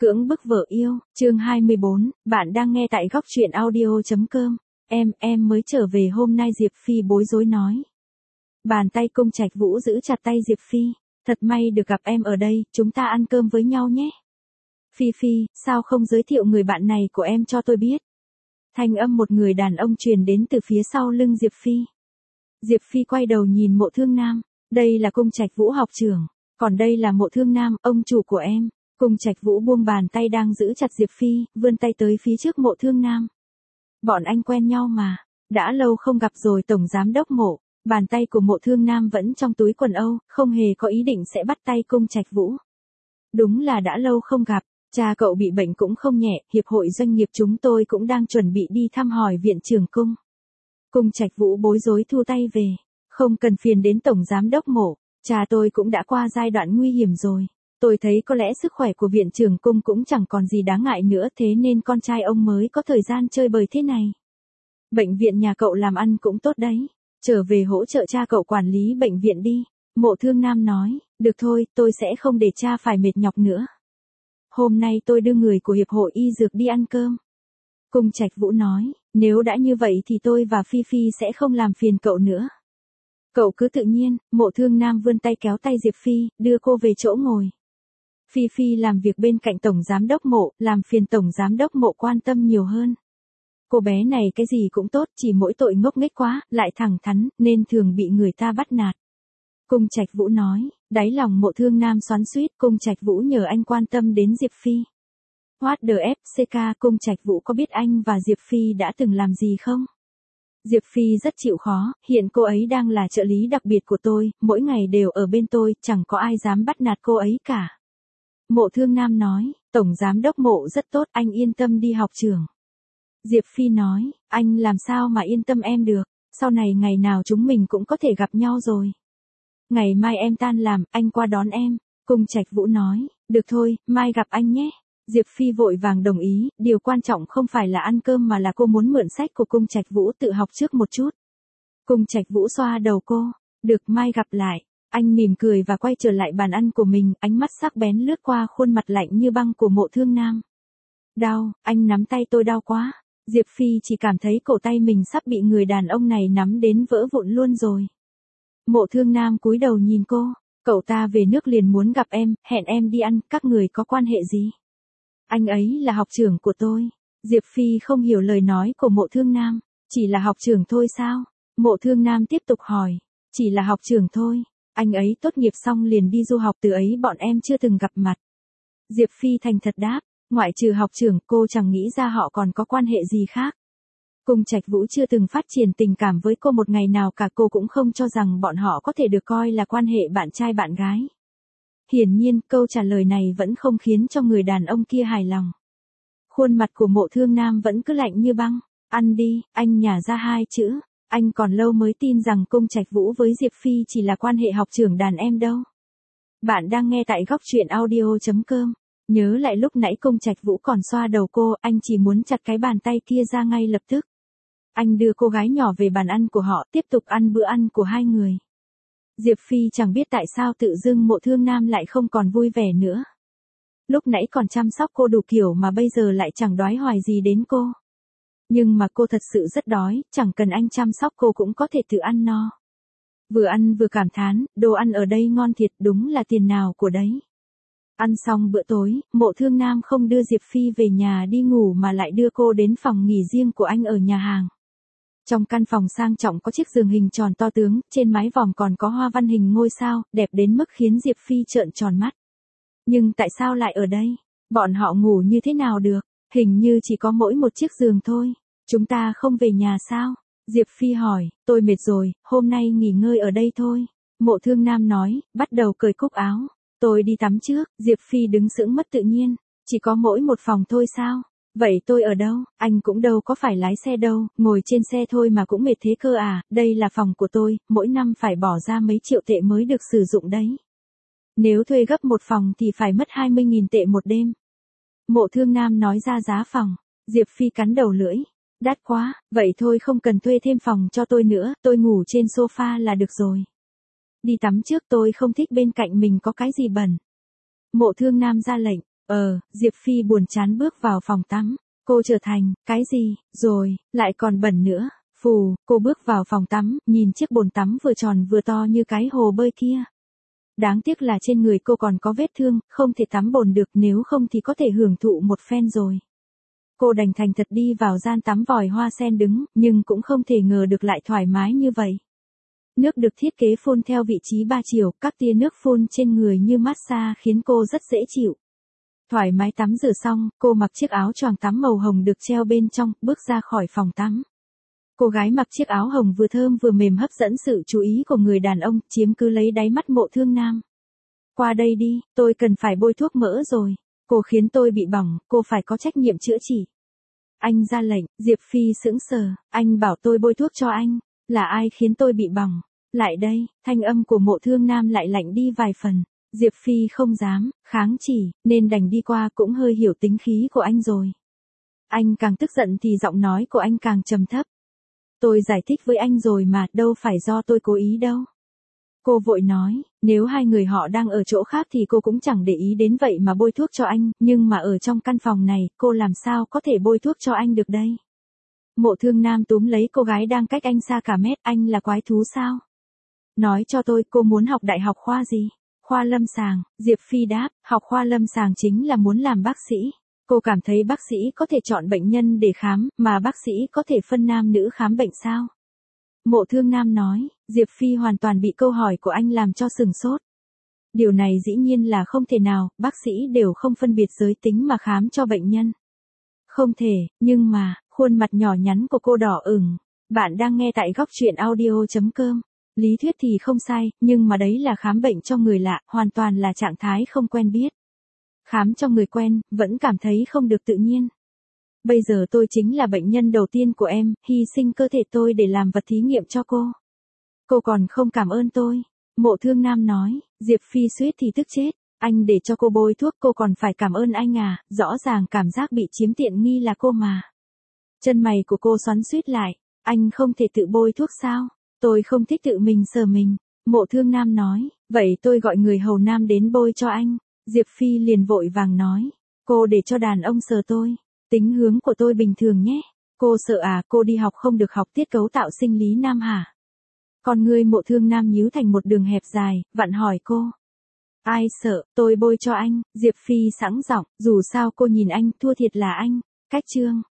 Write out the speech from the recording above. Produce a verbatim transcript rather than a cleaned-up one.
Cưỡng bức vợ yêu, chương hai mươi bốn, bạn đang nghe tại góc truyện audio.com. Em, em mới trở về hôm nay Diệp Phi bối rối nói. Bàn tay Cung Trạch Vũ giữ chặt tay Diệp Phi, thật may được gặp em ở đây, chúng ta ăn cơm với nhau nhé. Phi Phi, sao không giới thiệu người bạn này của em cho tôi biết? Thanh âm một người đàn ông truyền đến từ phía sau lưng Diệp Phi. Diệp Phi quay đầu nhìn Mộ Thương Nam, đây là Cung Trạch Vũ học trưởng, còn đây là Mộ Thương Nam, ông chủ của em. Cung Trạch Vũ buông bàn tay đang giữ chặt Diệp Phi, vươn tay tới phía trước Mộ Thương Nam. Bọn anh quen nhau mà, đã lâu không gặp rồi Tổng Giám Đốc Mộ. Bàn tay của Mộ Thương Nam vẫn trong túi quần Âu, không hề có ý định sẽ bắt tay Cung Trạch Vũ. Đúng là đã lâu không gặp, cha cậu bị bệnh cũng không nhẹ, hiệp hội doanh nghiệp chúng tôi cũng đang chuẩn bị đi thăm hỏi viện trưởng Cung. Cung Trạch Vũ bối rối thu tay về, không cần phiền đến Tổng Giám Đốc Mộ, cha tôi cũng đã qua giai đoạn nguy hiểm rồi. Tôi thấy có lẽ sức khỏe của viện trưởng Cung cũng chẳng còn gì đáng ngại nữa, thế nên con trai ông mới có thời gian chơi bời thế này. Bệnh viện nhà cậu làm ăn cũng tốt đấy, trở về hỗ trợ cha cậu quản lý bệnh viện đi. Mộ Thương Nam nói, được thôi, tôi sẽ không để cha phải mệt nhọc nữa. Hôm nay tôi đưa người của Hiệp hội Y Dược đi ăn cơm. Cung Trạch Vũ nói, nếu đã như vậy thì tôi và Phi Phi sẽ không làm phiền cậu nữa. Cậu cứ tự nhiên. Mộ Thương Nam vươn tay kéo tay Diệp Phi, đưa cô về chỗ ngồi. Phi Phi làm việc bên cạnh Tổng Giám Đốc Mộ, làm phiền Tổng Giám Đốc Mộ quan tâm nhiều hơn. Cô bé này cái gì cũng tốt, chỉ mỗi tội ngốc nghếch quá, lại thẳng thắn, nên thường bị người ta bắt nạt. Cung Trạch Vũ nói, đáy lòng Mộ Thương Nam xoắn xuýt. Cung Trạch Vũ nhờ anh quan tâm đến Diệp Phi. What the ép xê ca, Cung Trạch Vũ có biết anh và Diệp Phi đã từng làm gì không? Diệp Phi rất chịu khó, hiện cô ấy đang là trợ lý đặc biệt của tôi, mỗi ngày đều ở bên tôi, chẳng có ai dám bắt nạt cô ấy cả. Mộ Thương Nam nói, Tổng Giám Đốc Mộ rất tốt, anh yên tâm đi học trưởng. Diệp Phi nói, anh làm sao mà yên tâm em được, sau này ngày nào chúng mình cũng có thể gặp nhau rồi. Ngày mai em tan làm, anh qua đón em. Cung Trạch Vũ nói, được thôi, mai gặp anh nhé. Diệp Phi vội vàng đồng ý, điều quan trọng không phải là ăn cơm mà là cô muốn mượn sách của Cung Trạch Vũ tự học trước một chút. Cung Trạch Vũ xoa đầu cô, được, mai gặp lại. Anh mỉm cười và quay trở lại bàn ăn của mình, ánh mắt sắc bén lướt qua khuôn mặt lạnh như băng của Mộ Thương Nam. Đau, anh nắm tay tôi đau quá. Diệp Phi chỉ cảm thấy cổ tay mình sắp bị người đàn ông này nắm đến vỡ vụn luôn rồi. Mộ Thương Nam cúi đầu nhìn cô, cậu ta về nước liền muốn gặp em, hẹn em đi ăn, các người có quan hệ gì? Anh ấy là học trưởng của tôi. Diệp Phi không hiểu lời nói của Mộ Thương Nam, chỉ là học trưởng thôi sao? Mộ Thương Nam tiếp tục hỏi, chỉ là học trưởng thôi. Anh ấy tốt nghiệp xong liền đi du học, từ ấy bọn em chưa từng gặp mặt. Diệp Phi thành thật đáp, ngoại trừ học trưởng cô chẳng nghĩ ra họ còn có quan hệ gì khác. Cung Trạch Vũ chưa từng phát triển tình cảm với cô một ngày nào cả, cô cũng không cho rằng bọn họ có thể được coi là quan hệ bạn trai bạn gái. Hiển nhiên, câu trả lời này vẫn không khiến cho người đàn ông kia hài lòng. Khuôn mặt của Mộ Thương Nam vẫn cứ lạnh như băng. Ăn đi, anh nhả ra hai chữ. Anh còn lâu mới tin rằng Cung Trạch Vũ với Diệp Phi chỉ là quan hệ học trưởng đàn em đâu. Bạn đang nghe tại góc truyện audio.com. Nhớ lại lúc nãy Cung Trạch Vũ còn xoa đầu cô, anh chỉ muốn chặt cái bàn tay kia ra ngay lập tức. Anh đưa cô gái nhỏ về bàn ăn của họ, tiếp tục ăn bữa ăn của hai người. Diệp Phi chẳng biết tại sao tự dưng Mộ Thương Nam lại không còn vui vẻ nữa. Lúc nãy còn chăm sóc cô đủ kiểu mà bây giờ lại chẳng đoái hoài gì đến cô. Nhưng mà cô thật sự rất đói, chẳng cần anh chăm sóc cô cũng có thể tự ăn no. Vừa ăn vừa cảm thán, đồ ăn ở đây ngon thiệt, đúng là tiền nào của đấy. Ăn xong bữa tối, Mộ Thương Nam không đưa Diệp Phi về nhà đi ngủ mà lại đưa cô đến phòng nghỉ riêng của anh ở nhà hàng. Trong căn phòng sang trọng có chiếc giường hình tròn to tướng, trên mái vòm còn có hoa văn hình ngôi sao, đẹp đến mức khiến Diệp Phi trợn tròn mắt. Nhưng tại sao lại ở đây? Bọn họ ngủ như thế nào được? Hình như chỉ có mỗi một chiếc giường thôi. Chúng ta không về nhà sao? Diệp Phi hỏi, tôi mệt rồi, hôm nay nghỉ ngơi ở đây thôi. Mộ Thương Nam nói, bắt đầu cởi cúc áo. Tôi đi tắm trước. Diệp Phi đứng sững mất tự nhiên. Chỉ có mỗi một phòng thôi sao? Vậy tôi ở đâu? Anh cũng đâu có phải lái xe đâu, ngồi trên xe thôi mà cũng mệt thế cơ à, đây là phòng của tôi, mỗi năm phải bỏ ra mấy triệu tệ mới được sử dụng đấy. Nếu thuê gấp một phòng thì phải mất hai mươi nghìn tệ một đêm. Mộ Thương Nam nói ra giá phòng. Diệp Phi cắn đầu lưỡi. Đắt quá, vậy thôi không cần thuê thêm phòng cho tôi nữa, tôi ngủ trên sofa là được rồi. Đi tắm trước, tôi không thích bên cạnh mình có cái gì bẩn. Mộ Thương Nam ra lệnh. Ờ, Diệp Phi buồn chán bước vào phòng tắm. Cô trở thành, cái gì, rồi, lại còn bẩn nữa. Phù, cô bước vào phòng tắm, nhìn chiếc bồn tắm vừa tròn vừa to như cái hồ bơi kia. Đáng tiếc là trên người cô còn có vết thương, không thể tắm bồn được, nếu không thì có thể hưởng thụ một phen rồi. Cô đành thành thật đi vào gian tắm vòi hoa sen đứng, nhưng cũng không thể ngờ được lại thoải mái như vậy. Nước được thiết kế phun theo vị trí ba chiều, các tia nước phun trên người như massage khiến cô rất dễ chịu. Thoải mái tắm rửa xong, cô mặc chiếc áo choàng tắm màu hồng được treo bên trong, bước ra khỏi phòng tắm. Cô gái mặc chiếc áo hồng vừa thơm vừa mềm hấp dẫn sự chú ý của người đàn ông, chiếm cứ lấy đáy mắt Mộ Thương Nam. Qua đây đi, tôi cần phải bôi thuốc mỡ rồi. Cô khiến tôi bị bỏng, cô phải có trách nhiệm chữa trị. Anh ra lệnh, Diệp Phi sững sờ, anh bảo tôi bôi thuốc cho anh. Là ai khiến tôi bị bỏng? Lại đây, thanh âm của Mộ Thương Nam lại lạnh đi vài phần. Diệp Phi không dám, kháng chỉ, nên đành đi qua, cũng hơi hiểu tính khí của anh rồi. Anh càng tức giận thì giọng nói của anh càng trầm thấp. Tôi giải thích với anh rồi mà, đâu phải do tôi cố ý đâu. Cô vội nói, nếu hai người họ đang ở chỗ khác thì cô cũng chẳng để ý đến vậy mà bôi thuốc cho anh, nhưng mà ở trong căn phòng này, cô làm sao có thể bôi thuốc cho anh được đây? Mộ Thương Nam túm lấy cô gái đang cách anh xa cả mét, anh là quái thú sao? Nói cho tôi, cô muốn học đại học khoa gì? Khoa lâm sàng, Diệp Phi đáp, học khoa lâm sàng chính là muốn làm bác sĩ. Cô cảm thấy bác sĩ có thể chọn bệnh nhân để khám, mà bác sĩ có thể phân nam nữ khám bệnh sao? Mộ Thương Nam nói, Diệp Phi hoàn toàn bị câu hỏi của anh làm cho sừng sốt. Điều này dĩ nhiên là không thể nào, bác sĩ đều không phân biệt giới tính mà khám cho bệnh nhân. Không thể, nhưng mà, khuôn mặt nhỏ nhắn của cô đỏ ửng. Bạn đang nghe tại góc truyện audio chấm com. Lý thuyết thì không sai, nhưng mà đấy là khám bệnh cho người lạ, hoàn toàn là trạng thái không quen biết. Khám cho người quen, vẫn cảm thấy không được tự nhiên. Bây giờ tôi chính là bệnh nhân đầu tiên của em, hy sinh cơ thể tôi để làm vật thí nghiệm cho cô. Cô còn không cảm ơn tôi. Mộ Thương Nam nói, Diệp Phi suýt thì tức chết. Anh để cho cô bôi thuốc, cô còn phải cảm ơn anh à, rõ ràng cảm giác bị chiếm tiện nghi là cô mà. Chân mày của cô xoắn xuýt lại, anh không thể tự bôi thuốc sao? Tôi không thích tự mình sờ mình. Mộ Thương Nam nói, vậy tôi gọi người hầu nam đến bôi cho anh. Diệp Phi liền vội vàng nói, cô để cho đàn ông sờ tôi. Tính hướng của tôi bình thường nhé. Cô sợ à, cô đi học không được học tiết cấu tạo sinh lý nam hả? Còn người Mộ Thương Nam nhíu thành một đường hẹp dài, vặn hỏi cô. Ai sợ, tôi bôi cho anh. Diệp Phi sẵn giọng, dù sao cô nhìn anh, thua thiệt là anh. Cách chương.